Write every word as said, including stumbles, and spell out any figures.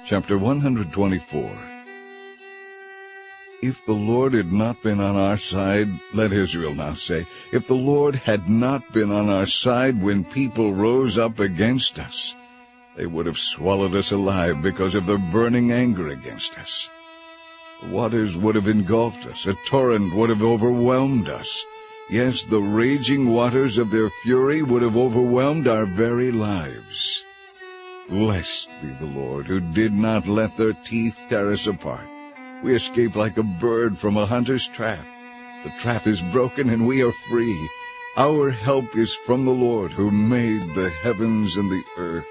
Chapter one hundred twenty-four. If the Lord had not been on our side, let Israel now say, if the Lord had not been on our side when people rose up against us, they would have swallowed us alive because of their burning anger against us. The waters would have engulfed us, a torrent would have overwhelmed us. Yes, the raging waters of their fury would have overwhelmed our very lives. Blessed be the Lord, who did not let their teeth tear us apart. We escape like a bird from a hunter's trap. The trap is broken and we are free. Our help is from the Lord, who made the heavens and the earth.